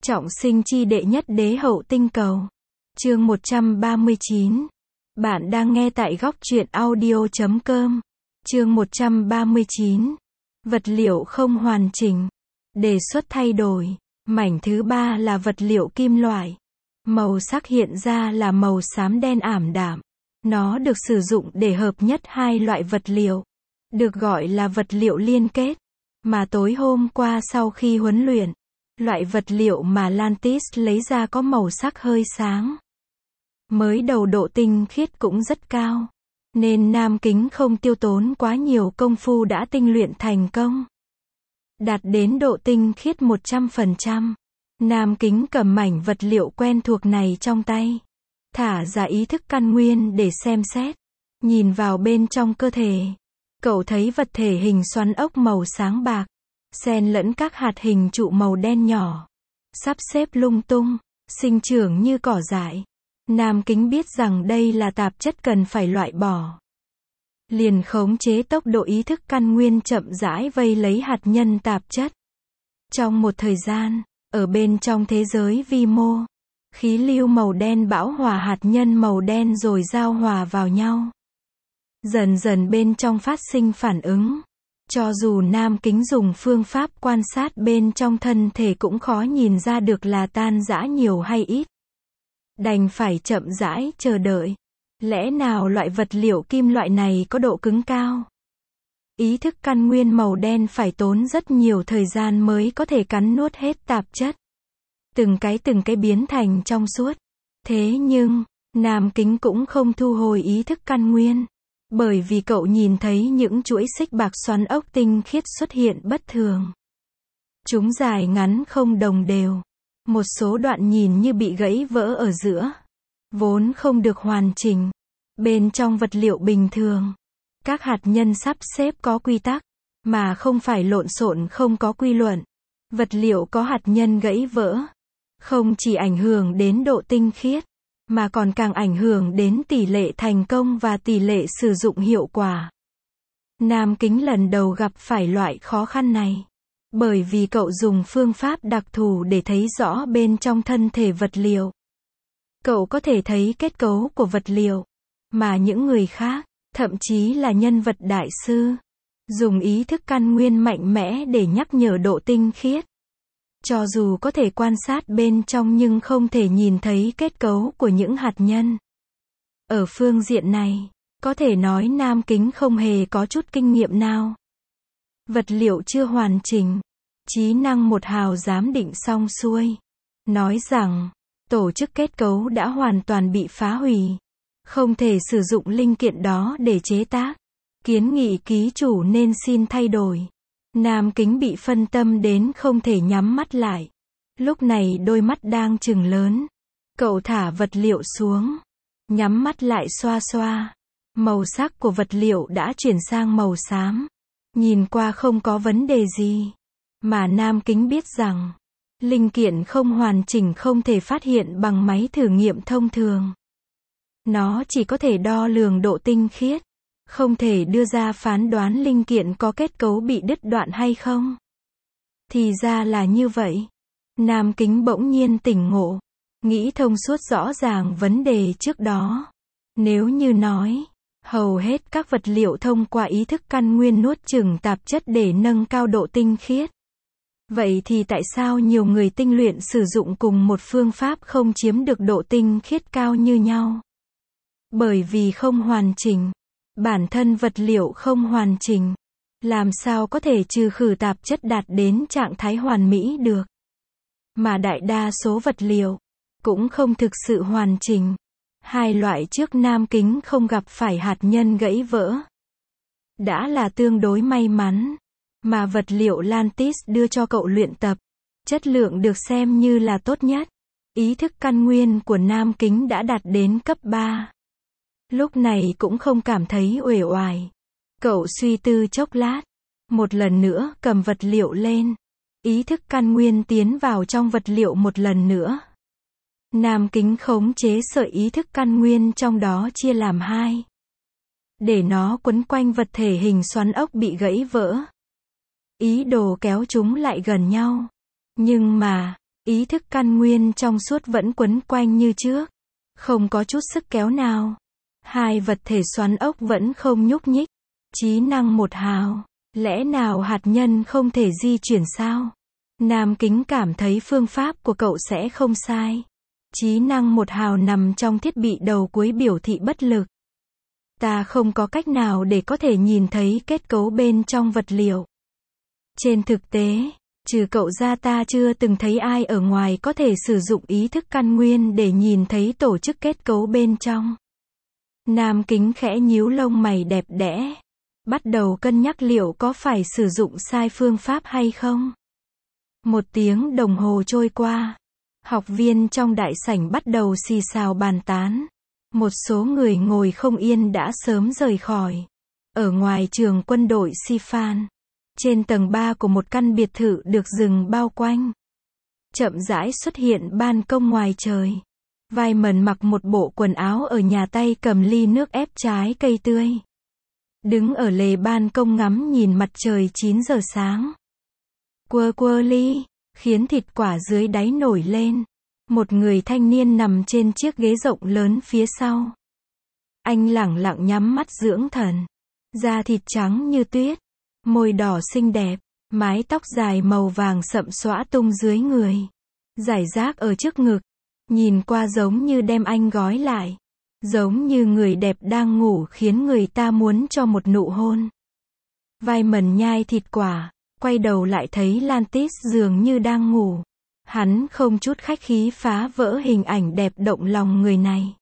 Trọng sinh chi đệ nhất đế hậu tinh cầu. Chương 139. Bạn đang nghe tại góc truyện audio.com. Chương 139. Vật liệu không hoàn chỉnh. Đề xuất thay đổi. Mảnh thứ ba là vật liệu kim loại. Màu sắc hiện ra là màu xám đen ảm đạm. Nó được sử dụng để hợp nhất hai loại vật liệu, được gọi là vật liệu liên kết. Mà tối hôm qua sau khi huấn luyện, loại vật liệu mà Lantis lấy ra có màu sắc hơi sáng. Mới đầu độ tinh khiết cũng rất cao, nên Nam Kính không tiêu tốn quá nhiều công phu đã tinh luyện thành công. Đạt đến độ tinh khiết 100%. Nam Kính cầm mảnh vật liệu quen thuộc này trong tay, thả ra ý thức căn nguyên để xem xét. Nhìn vào bên trong cơ thể, cậu thấy vật thể hình xoắn ốc màu sáng bạc, xen lẫn các hạt hình trụ màu đen nhỏ, sắp xếp lung tung, sinh trưởng như cỏ dại. Nam Kính biết rằng đây là tạp chất cần phải loại bỏ. Liền khống chế tốc độ ý thức căn nguyên chậm rãi vây lấy hạt nhân tạp chất. Trong một thời gian, ở bên trong thế giới vi mô, khí lưu màu đen bão hòa hạt nhân màu đen rồi giao hòa vào nhau. Dần dần bên trong phát sinh phản ứng. Cho dù Nam Kính dùng phương pháp quan sát bên trong thân thể cũng khó nhìn ra được là tan rã nhiều hay ít. Đành phải chậm rãi chờ đợi. Lẽ nào loại vật liệu kim loại này có độ cứng cao? Ý thức căn nguyên màu đen phải tốn rất nhiều thời gian mới có thể cắn nuốt hết tạp chất. Từng cái biến thành trong suốt. Thế nhưng, Nam Kính cũng không thu hồi ý thức căn nguyên. Bởi vì cậu nhìn thấy những chuỗi xích bạc xoắn ốc tinh khiết xuất hiện bất thường. Chúng dài ngắn không đồng đều. Một số đoạn nhìn như bị gãy vỡ ở giữa. Vốn không được hoàn chỉnh. Bên trong vật liệu bình thường, các hạt nhân sắp xếp có quy tắc, mà không phải lộn xộn không có quy luật. Vật liệu có hạt nhân gãy vỡ, không chỉ ảnh hưởng đến độ tinh khiết, mà còn càng ảnh hưởng đến tỷ lệ thành công và tỷ lệ sử dụng hiệu quả. Nam Kính lần đầu gặp phải loại khó khăn này, bởi vì cậu dùng phương pháp đặc thù để thấy rõ bên trong thân thể vật liệu. Cậu có thể thấy kết cấu của vật liệu, mà những người khác, thậm chí là nhân vật đại sư, dùng ý thức căn nguyên mạnh mẽ để nhắc nhở độ tinh khiết. Cho dù có thể quan sát bên trong nhưng không thể nhìn thấy kết cấu của những hạt nhân. Ở phương diện này, có thể nói Nam Kính không hề có chút kinh nghiệm nào. Vật liệu chưa hoàn chỉnh, trí năng một hào giám định xong xuôi. Nói rằng, tổ chức kết cấu đã hoàn toàn bị phá hủy. Không thể sử dụng linh kiện đó để chế tác. Kiến nghị ký chủ nên xin thay đổi. Nam Kính bị phân tâm đến không thể nhắm mắt lại. Lúc này đôi mắt đang trừng lớn. Cậu thả vật liệu xuống, nhắm mắt lại xoa xoa. Màu sắc của vật liệu đã chuyển sang màu xám. Nhìn qua không có vấn đề gì. Mà Nam Kính biết rằng, linh kiện không hoàn chỉnh không thể phát hiện bằng máy thử nghiệm thông thường. Nó chỉ có thể đo lường độ tinh khiết, không thể đưa ra phán đoán linh kiện có kết cấu bị đứt đoạn hay không. Thì ra là như vậy. Nam Kính bỗng nhiên tỉnh ngộ, nghĩ thông suốt rõ ràng vấn đề trước đó. Nếu như nói, hầu hết các vật liệu thông qua ý thức căn nguyên nuốt chửng tạp chất để nâng cao độ tinh khiết. Vậy thì tại sao nhiều người tinh luyện sử dụng cùng một phương pháp không chiếm được độ tinh khiết cao như nhau? Bởi vì không hoàn chỉnh. Bản thân vật liệu không hoàn chỉnh. Làm sao có thể trừ khử tạp chất đạt đến trạng thái hoàn mỹ được? Mà đại đa số vật liệu cũng không thực sự hoàn chỉnh. Hai loại trước Nam Kính không gặp phải hạt nhân gãy vỡ. Đã là tương đối may mắn. Mà vật liệu Lantis đưa cho cậu luyện tập, chất lượng được xem như là tốt nhất. Ý thức căn nguyên của Nam Kính đã đạt đến cấp 3. Lúc này cũng không cảm thấy uể oải. Cậu suy tư chốc lát, một lần nữa cầm vật liệu lên. Ý thức căn nguyên tiến vào trong vật liệu một lần nữa. Nam Kính khống chế sợi ý thức căn nguyên trong đó chia làm hai. Để nó quấn quanh vật thể hình xoắn ốc bị gãy vỡ. Ý đồ kéo chúng lại gần nhau. Nhưng mà, Ý thức căn nguyên trong suốt vẫn quấn quanh như trước. Không có chút sức kéo nào. Hai vật thể xoắn ốc vẫn không nhúc nhích. Trí năng một hào. Lẽ nào hạt nhân không thể di chuyển sao? Nam Kính cảm thấy phương pháp của cậu sẽ không sai. Trí năng một hào nằm trong thiết bị đầu cuối biểu thị bất lực. Ta không có cách nào để có thể nhìn thấy kết cấu bên trong vật liệu. Trên thực tế, trừ cậu ra ta chưa từng thấy ai ở ngoài có thể sử dụng ý thức căn nguyên để nhìn thấy tổ chức kết cấu bên trong. Nam Kính khẽ nhíu lông mày đẹp đẽ. Bắt đầu cân nhắc liệu có phải sử dụng sai phương pháp hay không. 1 tiếng đồng hồ trôi qua. Học viên trong đại sảnh bắt đầu xì xào bàn tán. Một số người ngồi không yên đã sớm rời khỏi. Ở ngoài trường quân đội Sifan. Trên tầng 3 của một căn biệt thự được rừng bao quanh. Chậm rãi xuất hiện ban công ngoài trời. Wyman mặc một bộ quần áo ở nhà, tay cầm ly nước ép trái cây tươi. Đứng ở lề ban công ngắm nhìn mặt trời 9 giờ sáng. Quơ ly, khiến thịt quả dưới đáy nổi lên. Một người thanh niên nằm trên chiếc ghế rộng lớn phía sau. Anh lẳng lặng nhắm mắt dưỡng thần. Da thịt trắng như tuyết. Môi đỏ xinh đẹp. Mái tóc dài màu vàng sậm xõa tung dưới người. Rải rác ở trước ngực. Nhìn qua giống như đem anh gói lại. Giống như người đẹp đang ngủ khiến người ta muốn cho một nụ hôn. Wyman nhai thịt quả. Quay đầu lại thấy Lantis dường như đang ngủ. Hắn không chút khách khí phá vỡ hình ảnh đẹp động lòng người này.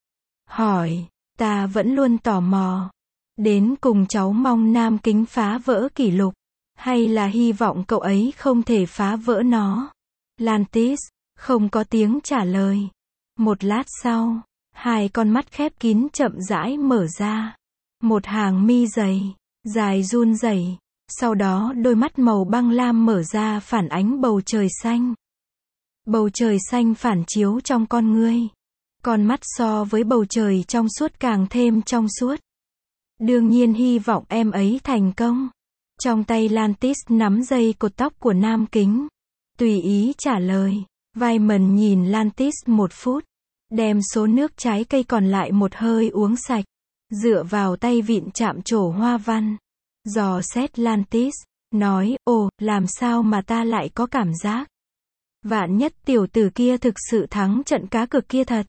Hỏi, ta vẫn luôn tò mò. Đến cùng cháu mong Nam Kính phá vỡ kỷ lục. Hay là hy vọng cậu ấy không thể phá vỡ nó. Lantis không có tiếng trả lời. Một lát sau, hai con mắt khép kín chậm rãi mở ra. Một hàng mi dày, dài run rẩy. Sau đó đôi mắt màu băng lam mở ra phản ánh bầu trời xanh. Bầu trời xanh phản chiếu trong con ngươi. Con mắt so với bầu trời trong suốt càng thêm trong suốt. Đương nhiên hy vọng em ấy thành công. Trong tay Lantis nắm dây cột tóc của Nam Kính. Tùy ý trả lời. Wyman nhìn Lantis 1 phút. Đem số nước trái cây còn lại một hơi uống sạch. Dựa vào tay vịn chạm trổ hoa văn. Dò xét Lantis. Nói, ồ, làm sao mà ta lại có cảm giác. Vạn nhất tiểu tử kia thực sự thắng trận cá cược kia thật.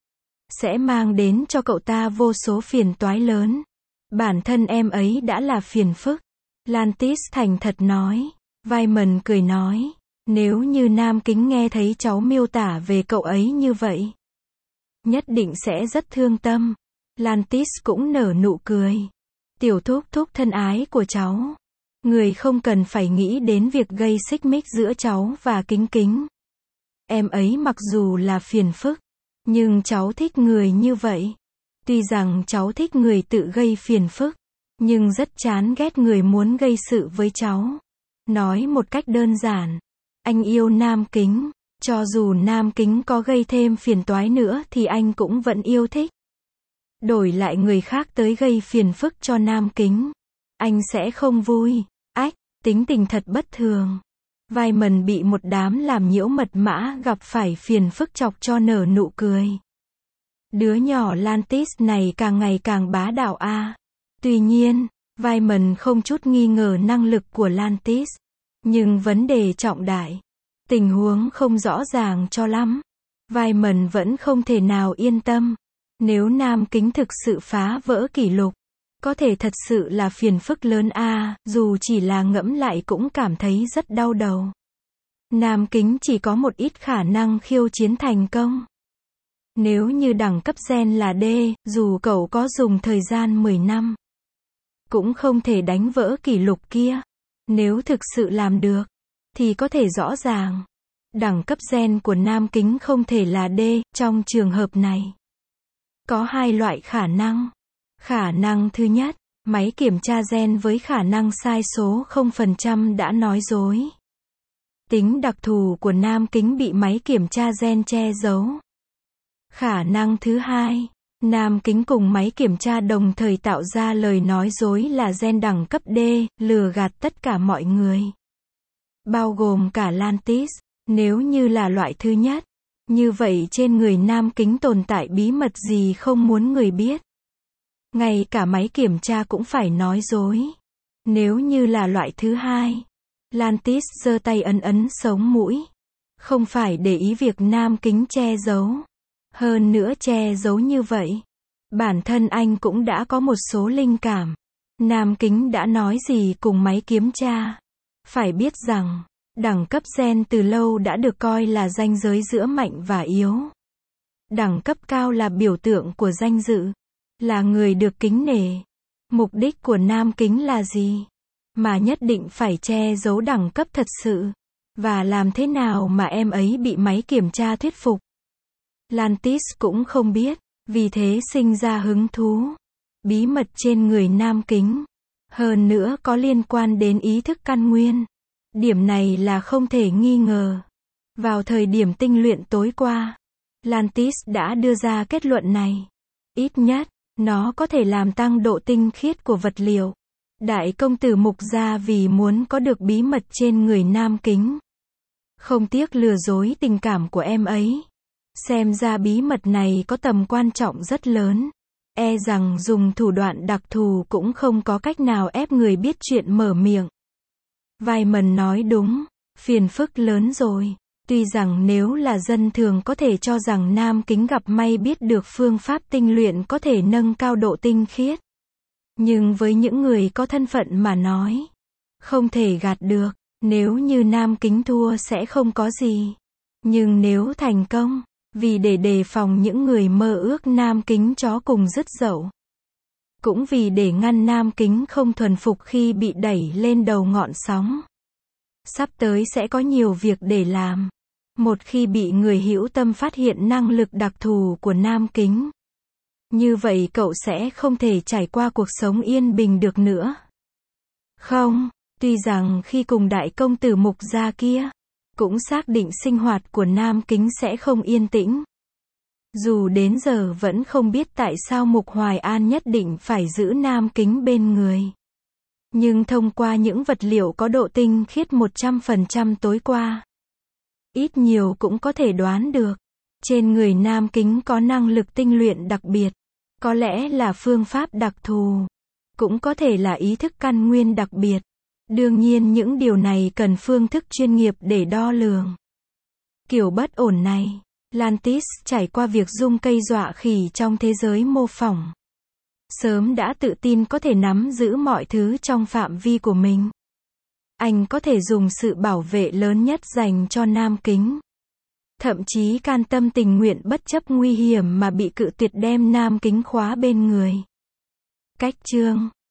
Sẽ mang đến cho cậu ta vô số phiền toái lớn. Bản thân em ấy đã là phiền phức. Lantis thành thật nói. Wyman cười nói. Nếu như Nam Kính nghe thấy cháu miêu tả về cậu ấy như vậy. Nhất định sẽ rất thương tâm. Lantis cũng nở nụ cười. Tiểu thúc thúc thân ái của cháu. Người không cần phải nghĩ đến việc gây xích mích giữa cháu và Kính Kính. Em ấy mặc dù là phiền phức. Nhưng cháu thích người như vậy. Tuy rằng cháu thích người tự gây phiền phức. Nhưng rất chán ghét người muốn gây sự với cháu. Nói một cách đơn giản. Anh yêu Nam Kính. Cho dù Nam Kính có gây thêm phiền toái nữa thì anh cũng vẫn yêu thích. Đổi lại người khác tới gây phiền phức cho Nam Kính. Anh sẽ không vui. Ách, tính tình thật bất thường. Wyman bị một đám làm nhiễu mật mã gặp phải phiền phức chọc cho nở nụ cười. Đứa nhỏ Lantis này càng ngày càng bá đạo a. Tuy nhiên, Wyman không chút nghi ngờ năng lực của Lantis. Nhưng vấn đề trọng đại. Tình huống không rõ ràng cho lắm. Wyman vẫn không thể nào yên tâm. Nếu Nam Kính thực sự phá vỡ kỷ lục. Có thể thật sự là phiền phức lớn a, dù chỉ là ngẫm lại cũng cảm thấy rất đau đầu. Nam Kính chỉ có một ít khả năng khiêu chiến thành công. Nếu như đẳng cấp gen là D, dù cậu có dùng thời gian 10 năm, cũng không thể đánh vỡ kỷ lục kia. Nếu thực sự làm được, thì có thể rõ ràng. Đẳng cấp gen của Nam Kính không thể là D, trong trường hợp này. Có hai loại khả năng. Khả năng thứ nhất, máy kiểm tra gen với khả năng sai số 0% đã nói dối. Tính đặc thù của Nam Kính bị máy kiểm tra gen che giấu. Khả năng thứ hai, Nam Kính cùng máy kiểm tra đồng thời tạo ra lời nói dối là gen đẳng cấp D, lừa gạt tất cả mọi người. Bao gồm cả Lantis. Nếu như là loại thứ nhất, như vậy trên người nam kính tồn tại bí mật gì không muốn người biết. Ngay cả máy kiểm tra cũng phải nói dối. Nếu như là loại thứ hai, Lantis giơ tay ấn ấn sống mũi. Không phải để ý việc nam kính che giấu. Hơn nữa che giấu như vậy, bản thân anh cũng đã có một số linh cảm. Nam kính đã nói gì cùng máy kiểm tra. Phải biết rằng, đẳng cấp gen từ lâu đã được coi là ranh giới giữa mạnh và yếu. Đẳng cấp cao là biểu tượng của danh dự, là người được kính nể. Mục đích của nam kính là gì? Mà nhất định phải che giấu đẳng cấp thật sự. Và làm thế nào mà em ấy bị máy kiểm tra thuyết phục? Lantis cũng không biết, vì thế sinh ra hứng thú. Bí mật trên người nam kính. Hơn nữa có liên quan đến ý thức căn nguyên. Điểm này là không thể nghi ngờ. Vào thời điểm tinh luyện tối qua, Lantis đã đưa ra kết luận này. Ít nhất, nó có thể làm tăng độ tinh khiết của vật liệu. Đại công tử Mục Gia vì muốn có được bí mật trên người nam kính, không tiếc lừa dối tình cảm của em ấy. Xem ra bí mật này có tầm quan trọng rất lớn. E rằng dùng thủ đoạn đặc thù cũng không có cách nào ép người biết chuyện mở miệng. Wyman nói đúng, phiền phức lớn rồi. Tuy rằng nếu là dân thường có thể cho rằng nam kính gặp may biết được phương pháp tinh luyện có thể nâng cao độ tinh khiết. Nhưng với những người có thân phận mà nói, không thể gạt được. Nếu như nam kính thua sẽ không có gì. Nhưng nếu thành công, vì để đề phòng những người mơ ước nam kính chó cùng dứt dậu, cũng vì để ngăn nam kính không thuần phục khi bị đẩy lên đầu ngọn sóng, sắp tới sẽ có nhiều việc để làm. Một khi bị người hữu tâm phát hiện năng lực đặc thù của nam kính, như vậy cậu sẽ không thể trải qua cuộc sống yên bình được nữa. Không, tuy rằng khi cùng đại công tử Mục Gia kia, cũng xác định sinh hoạt của nam kính sẽ không yên tĩnh. Dù đến giờ vẫn không biết tại sao Mục Hoài An nhất định phải giữ nam kính bên người. Nhưng thông qua những vật liệu có độ tinh khiết 100% tối qua, ít nhiều cũng có thể đoán được, trên người nam kính có năng lực tinh luyện đặc biệt. Có lẽ là phương pháp đặc thù, cũng có thể là ý thức căn nguyên đặc biệt. Đương nhiên những điều này cần phương thức chuyên nghiệp để đo lường. Kiểu bất ổn này, Lantis trải qua việc dung cây dọa khỉ trong thế giới mô phỏng. Sớm đã tự tin có thể nắm giữ mọi thứ trong phạm vi của mình. Anh có thể dùng sự bảo vệ lớn nhất dành cho nam kính. Thậm chí can tâm tình nguyện bất chấp nguy hiểm mà bị cự tuyệt đem nam kính khóa bên người. Cách chương